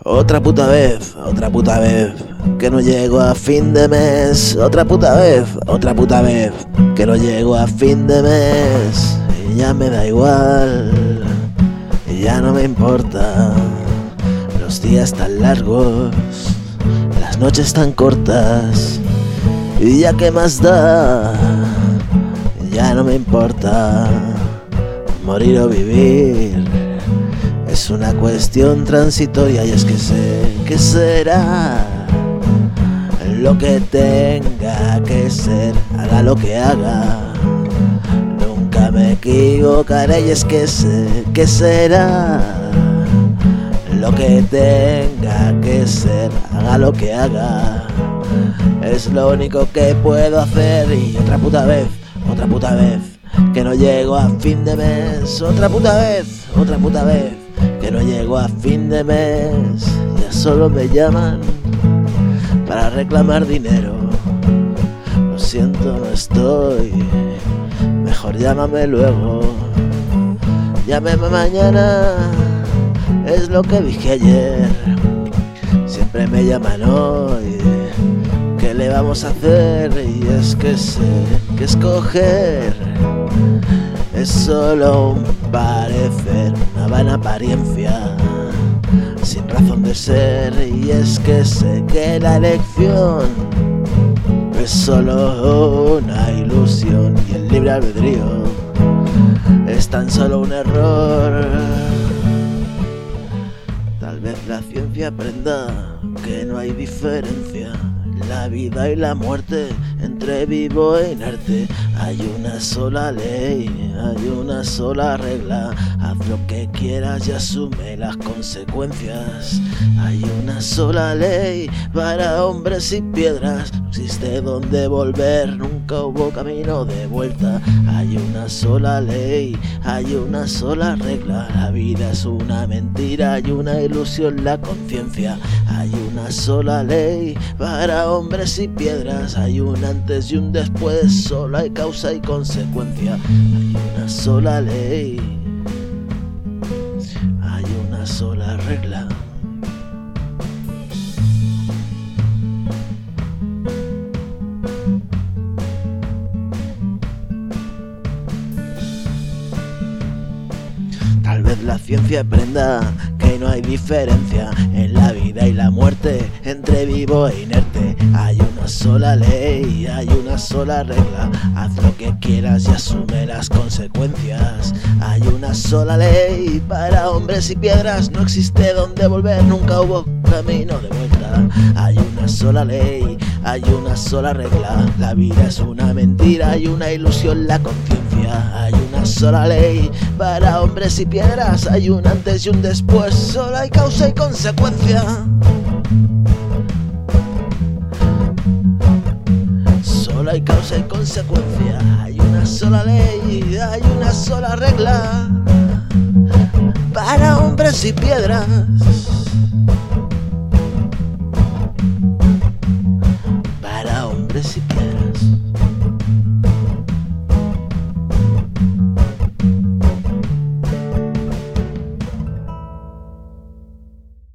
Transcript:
Otra puta vez, que no llego a fin de mes. Otra puta vez, que no llego a fin de mes. Y ya me da igual, y ya no me importa. Los días tan largos, las noches tan cortas. Y ya que más da, ya no me importa. Morir o vivir es una cuestión transitoria, y es que sé que será lo que tenga que ser, haga lo que haga, nunca me equivocaré, y es que sé que será lo que tenga que ser, haga lo que haga, es lo único que puedo hacer. Y otra puta vez, que no llego a fin de mes. Otra puta vez, que no llego a fin de mes. Ya solo me llaman para reclamar dinero. Lo siento, no estoy, mejor llámame luego. Llámame mañana, es lo que dije ayer. Siempre me llaman hoy, ¿qué le vamos a hacer? Y es que sé que escoger es solo un parecer, una vana apariencia, sin razón de ser. Y es que sé que la elección es solo una ilusión, y el libre albedrío es tan solo un error. Tal vez la ciencia aprenda que no hay diferencia en la vida y la muerte, entre vivo e inerte. Hay una sola ley, hay una sola regla. Haz lo que quieras y asume las consecuencias. Hay una sola ley para hombres y piedras. No existe donde volver, nunca hubo camino de vuelta. Hay una sola ley, hay una sola regla. La vida es una mentira, hay una ilusión, la conciencia. Hay una sola ley para hombres y piedras. Hay un antes y un después, solo hay causa y consecuencia. Hay una sola ley, hay una sola regla. Tal vez la ciencia aprenda que no hay diferencia en la vida y la muerte, entre vivo e inerte. Hay una sola ley, hay una sola regla. Haz lo que quieras y asume las consecuencias. Hay una sola ley para hombres y piedras. No existe donde volver, nunca hubo camino de vuelta. Hay una sola ley, hay una sola regla. La vida es una mentira, hay una ilusión, la conciencia. Hay una sola ley para hombres y piedras. Hay un antes y un después, solo hay causa y consecuencia. Solo hay causa y consecuencia. Hay una sola ley, hay una sola regla para hombres y piedras.